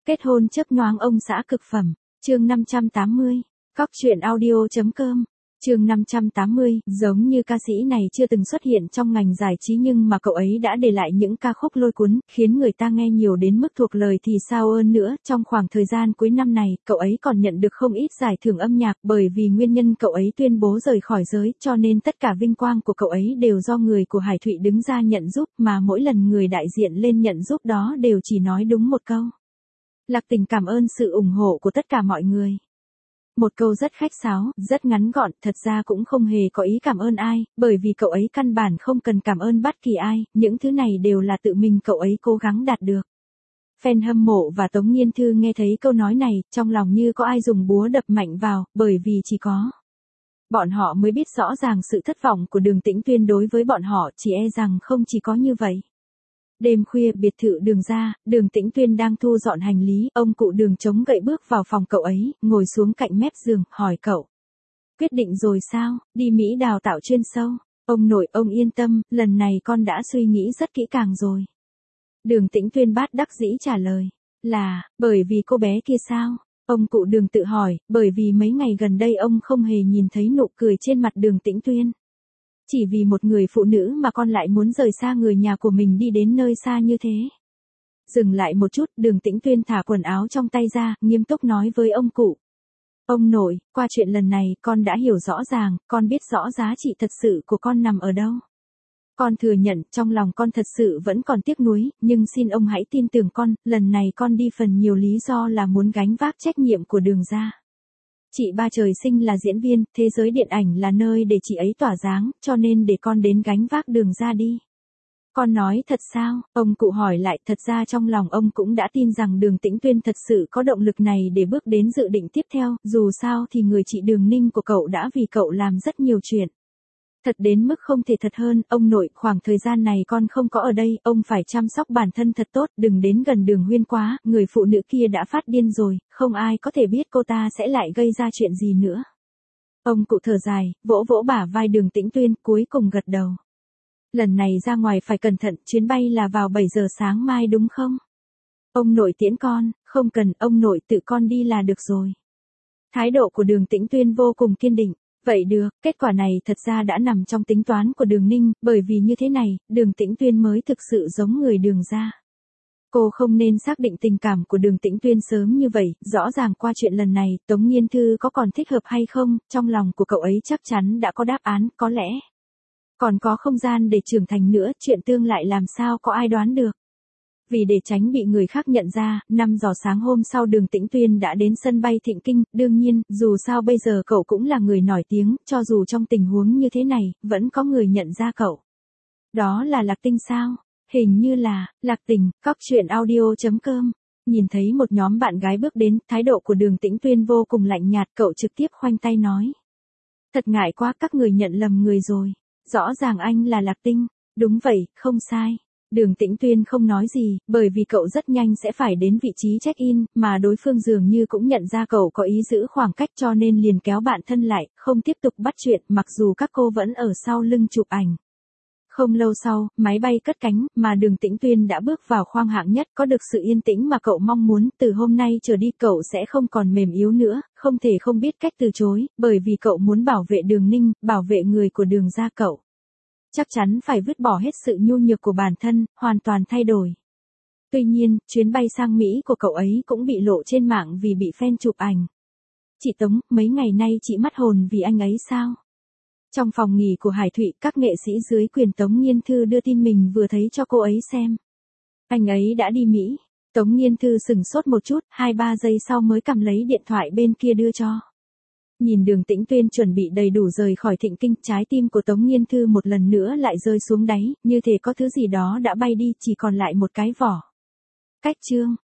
Kết hôn chớp nhoáng ông xã cực phẩm. Chương 580. Cóc truyện audio.com. Chương 580, giống như ca sĩ này chưa từng xuất hiện trong ngành giải trí nhưng mà cậu ấy đã để lại những ca khúc lôi cuốn, khiến người ta nghe nhiều đến mức thuộc lời thì sao ơn nữa. Trong khoảng thời gian cuối năm này, cậu ấy còn nhận được không ít giải thưởng âm nhạc bởi vì nguyên nhân cậu ấy tuyên bố rời khỏi giới, cho nên tất cả vinh quang của cậu ấy đều do người của Hải Thụy đứng ra nhận giúp, mà mỗi lần người đại diện lên nhận giúp đó đều chỉ nói đúng một câu: Lạc Tình cảm ơn sự ủng hộ của tất cả mọi người. Một câu rất khách sáo, rất ngắn gọn, thật ra cũng không hề có ý cảm ơn ai, bởi vì cậu ấy căn bản không cần cảm ơn bất kỳ ai, những thứ này đều là tự mình cậu ấy cố gắng đạt được. Fan hâm mộ và Tống Nghiên Thư nghe thấy câu nói này, trong lòng như có ai dùng búa đập mạnh vào, bởi vì chỉ có bọn họ mới biết rõ ràng sự thất vọng của Đường Tĩnh Tuyên đối với bọn họ, chỉ e rằng không chỉ có như vậy. Đêm khuya, biệt thự Đường ra, Đường Tĩnh Tuyên đang thu dọn hành lý, ông cụ Đường chống gậy bước vào phòng cậu ấy, ngồi xuống cạnh mép giường, hỏi cậu: Quyết định rồi sao, đi Mỹ đào tạo chuyên sâu? Ông nội, ông yên tâm, lần này con đã suy nghĩ rất kỹ càng rồi. Đường Tĩnh Tuyên bát đắc dĩ trả lời: Là, bởi vì cô bé kia sao? Ông cụ Đường tự hỏi, bởi vì mấy ngày gần đây ông không hề nhìn thấy nụ cười trên mặt Đường Tĩnh Tuyên. Chỉ vì một người phụ nữ mà con lại muốn rời xa người nhà của mình đi đến nơi xa như thế. Dừng lại một chút, Đường Tĩnh Tuyên thả quần áo trong tay ra, nghiêm túc nói với ông cụ: Ông nội, qua chuyện lần này, con đã hiểu rõ ràng, con biết rõ giá trị thật sự của con nằm ở đâu. Con thừa nhận, trong lòng con thật sự vẫn còn tiếc nuối, nhưng xin ông hãy tin tưởng con, lần này con đi phần nhiều lý do là muốn gánh vác trách nhiệm của Đường ra. Chị ba trời sinh là diễn viên, thế giới điện ảnh là nơi để chị ấy tỏa dáng, cho nên để con đến gánh vác Đường ra đi. Con nói thật sao? Ông cụ hỏi lại, thật ra trong lòng ông cũng đã tin rằng Đường Tĩnh Tuyên thật sự có động lực này để bước đến dự định tiếp theo, dù sao thì người chị Đường Ninh của cậu đã vì cậu làm rất nhiều chuyện. Thật đến mức không thể thật hơn, ông nội, khoảng thời gian này con không có ở đây, ông phải chăm sóc bản thân thật tốt, đừng đến gần Đường Huyên quá, người phụ nữ kia đã phát điên rồi, không ai có thể biết cô ta sẽ lại gây ra chuyện gì nữa. Ông cụ thở dài, vỗ vỗ bả vai Đường Tĩnh Tuyên, cuối cùng gật đầu. Lần này ra ngoài phải cẩn thận, chuyến bay là vào 7 giờ sáng mai đúng không? Ông nội tiễn con, không cần, ông nội tự con đi là được rồi. Thái độ của Đường Tĩnh Tuyên vô cùng kiên định. Vậy được, kết quả này thật ra đã nằm trong tính toán của Đường Ninh, bởi vì như thế này, Đường Tĩnh Tuyên mới thực sự giống người Đường ra. Cô không nên xác định tình cảm của Đường Tĩnh Tuyên sớm như vậy, rõ ràng qua chuyện lần này, Tống Nghiên Thư có còn thích hợp hay không, trong lòng của cậu ấy chắc chắn đã có đáp án, có lẽ còn có không gian để trưởng thành nữa, chuyện tương lại làm sao có ai đoán được. Vì để tránh bị người khác nhận ra, 5 giờ sáng hôm sau Đường Tĩnh Tuyên đã đến sân bay Thịnh Kinh, đương nhiên, dù sao bây giờ cậu cũng là người nổi tiếng, cho dù trong tình huống như thế này, vẫn có người nhận ra cậu. Đó là Lạc Tinh sao? Hình như là, Lạc Tình, cóc truyện audio.com. Nhìn thấy một nhóm bạn gái bước đến, thái độ của Đường Tĩnh Tuyên vô cùng lạnh nhạt, cậu trực tiếp khoanh tay nói: Thật ngại quá, các người nhận lầm người rồi. Rõ ràng anh là Lạc Tinh. Đúng vậy, không sai. Đường Tĩnh Tuyên không nói gì, bởi vì cậu rất nhanh sẽ phải đến vị trí check-in, mà đối phương dường như cũng nhận ra cậu có ý giữ khoảng cách cho nên liền kéo bạn thân lại, không tiếp tục bắt chuyện, mặc dù các cô vẫn ở sau lưng chụp ảnh. Không lâu sau, máy bay cất cánh, mà Đường Tĩnh Tuyên đã bước vào khoang hạng nhất, có được sự yên tĩnh mà cậu mong muốn, từ hôm nay trở đi cậu sẽ không còn mềm yếu nữa, không thể không biết cách từ chối, bởi vì cậu muốn bảo vệ Đường Ninh, bảo vệ người của Đường ra cậu. Chắc chắn phải vứt bỏ hết sự nhu nhược của bản thân, hoàn toàn thay đổi. Tuy nhiên, chuyến bay sang Mỹ của cậu ấy cũng bị lộ trên mạng vì bị fan chụp ảnh. Chị Tống, mấy ngày nay chị mất hồn vì anh ấy sao? Trong phòng nghỉ của Hải Thụy, các nghệ sĩ dưới quyền Tống Nghiên Thư đưa tin mình vừa thấy cho cô ấy xem. Anh ấy đã đi Mỹ. Tống Nghiên Thư sửng sốt một chút, 2-3 giây sau mới cầm lấy điện thoại bên kia đưa cho. Nhìn Đường Tĩnh Tuyên chuẩn bị đầy đủ rời khỏi Thịnh Kinh, trái tim của Tống Nghiên Thư một lần nữa lại rơi xuống đáy, như thể có thứ gì đó đã bay đi, chỉ còn lại một cái vỏ. Cách chương